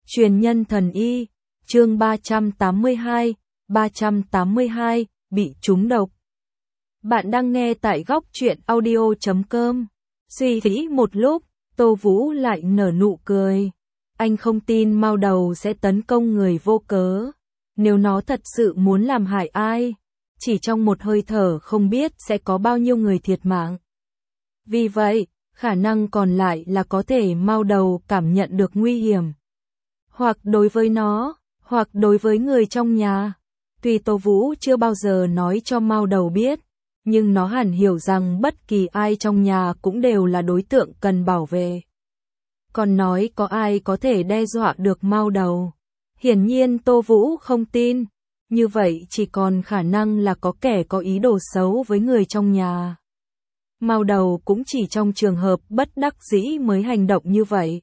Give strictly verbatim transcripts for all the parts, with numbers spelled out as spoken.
Truyền nhân thần y, chương ba trăm tám mươi hai, ba trăm tám mươi hai, bị trúng độc. Bạn đang nghe tại góc truyện audio chấm com. Suy nghĩ một lúc, Tô Vũ lại nở nụ cười. Anh không tin Mao Đầu sẽ tấn công người vô cớ. Nếu nó thật sự muốn làm hại ai, chỉ trong một hơi thở không biết sẽ có bao nhiêu người thiệt mạng. Vì vậy, khả năng còn lại là có thể Mao Đầu cảm nhận được nguy hiểm. Hoặc đối với nó, hoặc đối với người trong nhà. Tuy Tô Vũ chưa bao giờ nói cho Mao Đầu biết, nhưng nó hẳn hiểu rằng bất kỳ ai trong nhà cũng đều là đối tượng cần bảo vệ. Còn nói có ai có thể đe dọa được Mao Đầu. Hiển nhiên Tô Vũ không tin, như vậy chỉ còn khả năng là có kẻ có ý đồ xấu với người trong nhà. Mao Đầu cũng chỉ trong trường hợp bất đắc dĩ mới hành động như vậy.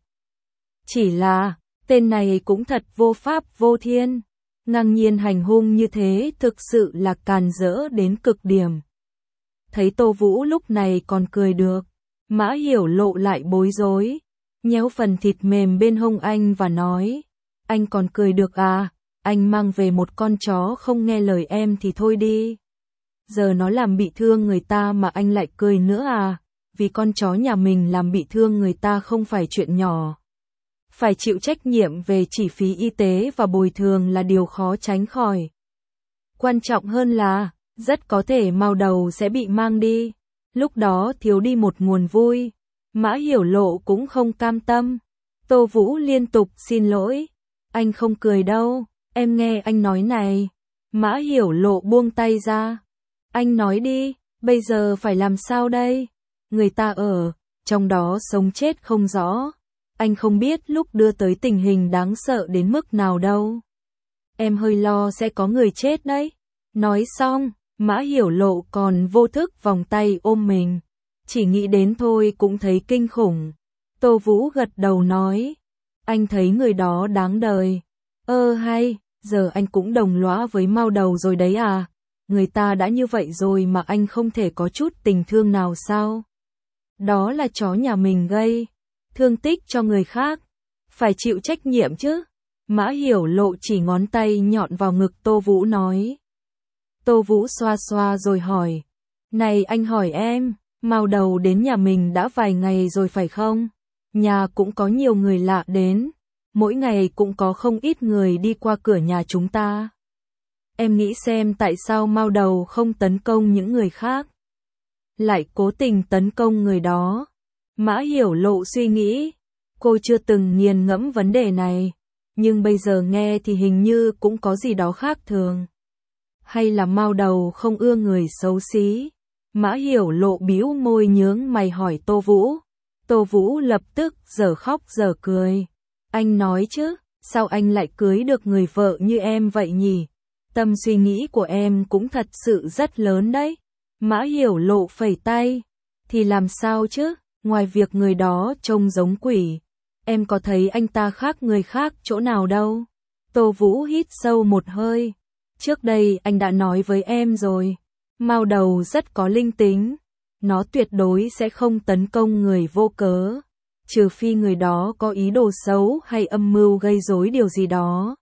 Chỉ là, tên này cũng thật vô pháp vô thiên, ngang nhiên hành hung như thế thực sự là càn rỡ đến cực điểm. Thấy Tô Vũ lúc này còn cười được, Mã Hiểu Lộ lại bối rối, nhéo phần thịt mềm bên hông anh và nói, anh còn cười được à, anh mang về một con chó không nghe lời em thì thôi đi. Giờ nó làm bị thương người ta mà anh lại cười nữa à, vì con chó nhà mình làm bị thương người ta không phải chuyện nhỏ. Phải chịu trách nhiệm về chi phí y tế và bồi thường là điều khó tránh khỏi. Quan trọng hơn là, rất có thể Mao Đầu sẽ bị mang đi, lúc đó thiếu đi một nguồn vui. Mã Hiểu Lộ cũng không cam tâm. Tô Vũ liên tục xin lỗi, anh không cười đâu, em nghe anh nói này. Mã Hiểu Lộ buông tay ra. Anh nói đi, bây giờ phải làm sao đây? Người ta ở, trong đó sống chết không rõ. Anh không biết lúc đưa tới tình hình đáng sợ đến mức nào đâu. Em hơi lo sẽ có người chết đấy. Nói xong, Mã Hiểu Lộ còn vô thức vòng tay ôm mình. Chỉ nghĩ đến thôi cũng thấy kinh khủng. Tô Vũ gật đầu nói. Anh thấy người đó đáng đời. Ơ hay, giờ anh cũng đồng lõa với Mao Đầu rồi đấy à? Người ta đã như vậy rồi mà anh không thể có chút tình thương nào sao? Đó là chó nhà mình gây thương tích cho người khác, phải chịu trách nhiệm chứ. Mã Hiểu Lộ chỉ ngón tay nhọn vào ngực Tô Vũ nói. Tô Vũ xoa xoa rồi hỏi. Này anh hỏi em, Mao Đầu đến nhà mình đã vài ngày rồi phải không? Nhà cũng có nhiều người lạ đến, mỗi ngày cũng có không ít người đi qua cửa nhà chúng ta. Em nghĩ xem tại sao Mao Đầu không tấn công những người khác, lại cố tình tấn công người đó. Mã Hiểu Lộ suy nghĩ, cô chưa từng nghiền ngẫm vấn đề này, nhưng bây giờ nghe thì hình như cũng có gì đó khác thường. Hay là Mao Đầu không ưa người xấu xí? Mã Hiểu Lộ bĩu môi nhướng mày hỏi Tô Vũ. Tô Vũ lập tức giờ khóc giờ cười. Anh nói chứ, sao anh lại cưới được người vợ như em vậy nhỉ? Tâm suy nghĩ của em cũng thật sự rất lớn đấy. Mã Hiểu Lộ phẩy tay. Thì làm sao chứ? Ngoài việc người đó trông giống quỷ, em có thấy anh ta khác người khác chỗ nào đâu. Tô Vũ hít sâu một hơi. Trước đây anh đã nói với em rồi, Mao Đầu rất có linh tính. Nó tuyệt đối sẽ không tấn công người vô cớ, trừ phi người đó có ý đồ xấu hay âm mưu gây rối điều gì đó.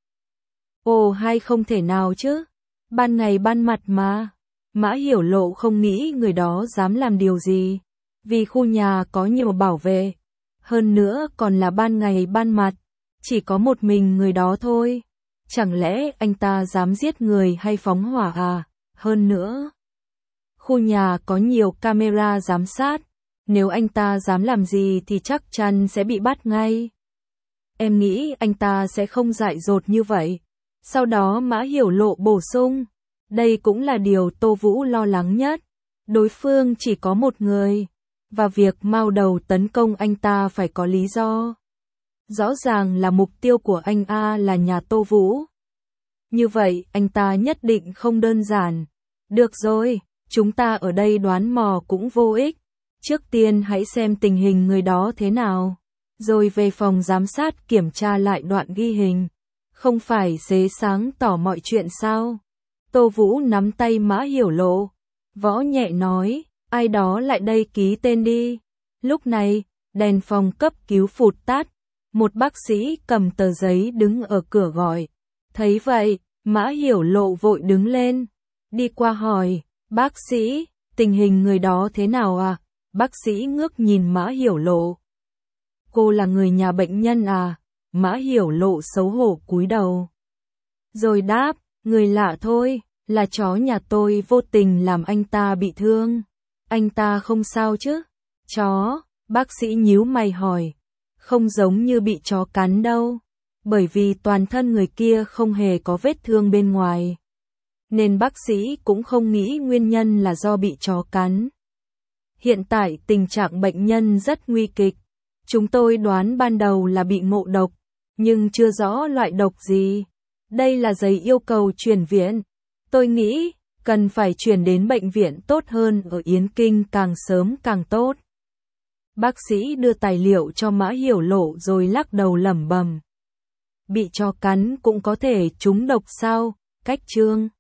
Ồ hay không thể nào chứ, ban ngày ban mặt mà. Mã Hiểu Lộ không nghĩ người đó dám làm điều gì, vì khu nhà có nhiều bảo vệ, hơn nữa còn là ban ngày ban mặt, chỉ có một mình người đó thôi. Chẳng lẽ anh ta dám giết người hay phóng hỏa à? Hơn nữa, khu nhà có nhiều camera giám sát, nếu anh ta dám làm gì thì chắc chắn sẽ bị bắt ngay. Em nghĩ anh ta sẽ không dại dột như vậy. Sau đó Mã Hiểu Lộ bổ sung, đây cũng là điều Tô Vũ lo lắng nhất. Đối phương chỉ có một người, và việc Mao Đầu tấn công anh ta phải có lý do. Rõ ràng là mục tiêu của anh A là nhà Tô Vũ. Như vậy anh ta nhất định không đơn giản. Được rồi, chúng ta ở đây đoán mò cũng vô ích. Trước tiên hãy xem tình hình người đó thế nào, rồi về phòng giám sát kiểm tra lại đoạn ghi hình. Không phải xế sáng tỏ mọi chuyện sao? Tô Vũ nắm tay Mã Hiểu Lộ, võ nhẹ nói, ai đó lại đây ký tên đi. Lúc này, đèn phòng cấp cứu phụt tắt, Một bác sĩ cầm tờ giấy đứng ở cửa gọi. Thấy vậy, Mã Hiểu Lộ vội đứng lên, đi qua hỏi, bác sĩ, tình hình người đó thế nào à? Bác sĩ ngước nhìn Mã Hiểu Lộ. Cô là người nhà bệnh nhân à? Mã Hiểu Lộ xấu hổ cúi đầu. Rồi đáp, người lạ thôi, là chó nhà tôi vô tình làm anh ta bị thương. Anh ta không sao chứ? Chó, bác sĩ nhíu mày hỏi. Không giống như bị chó cắn đâu, bởi vì toàn thân người kia không hề có vết thương bên ngoài. Nên bác sĩ cũng không nghĩ nguyên nhân là do bị chó cắn. Hiện tại tình trạng bệnh nhân rất nguy kịch. Chúng tôi đoán ban đầu là bị ngộ độc, nhưng chưa rõ loại độc gì. Đây là giấy yêu cầu chuyển viện. Tôi nghĩ, cần phải chuyển đến bệnh viện tốt hơn ở Yến Kinh càng sớm càng tốt. Bác sĩ đưa tài liệu cho Mã Hiểu Lộ rồi lắc đầu lẩm bẩm. Bị chó cắn cũng có thể trúng độc sao? Cách chương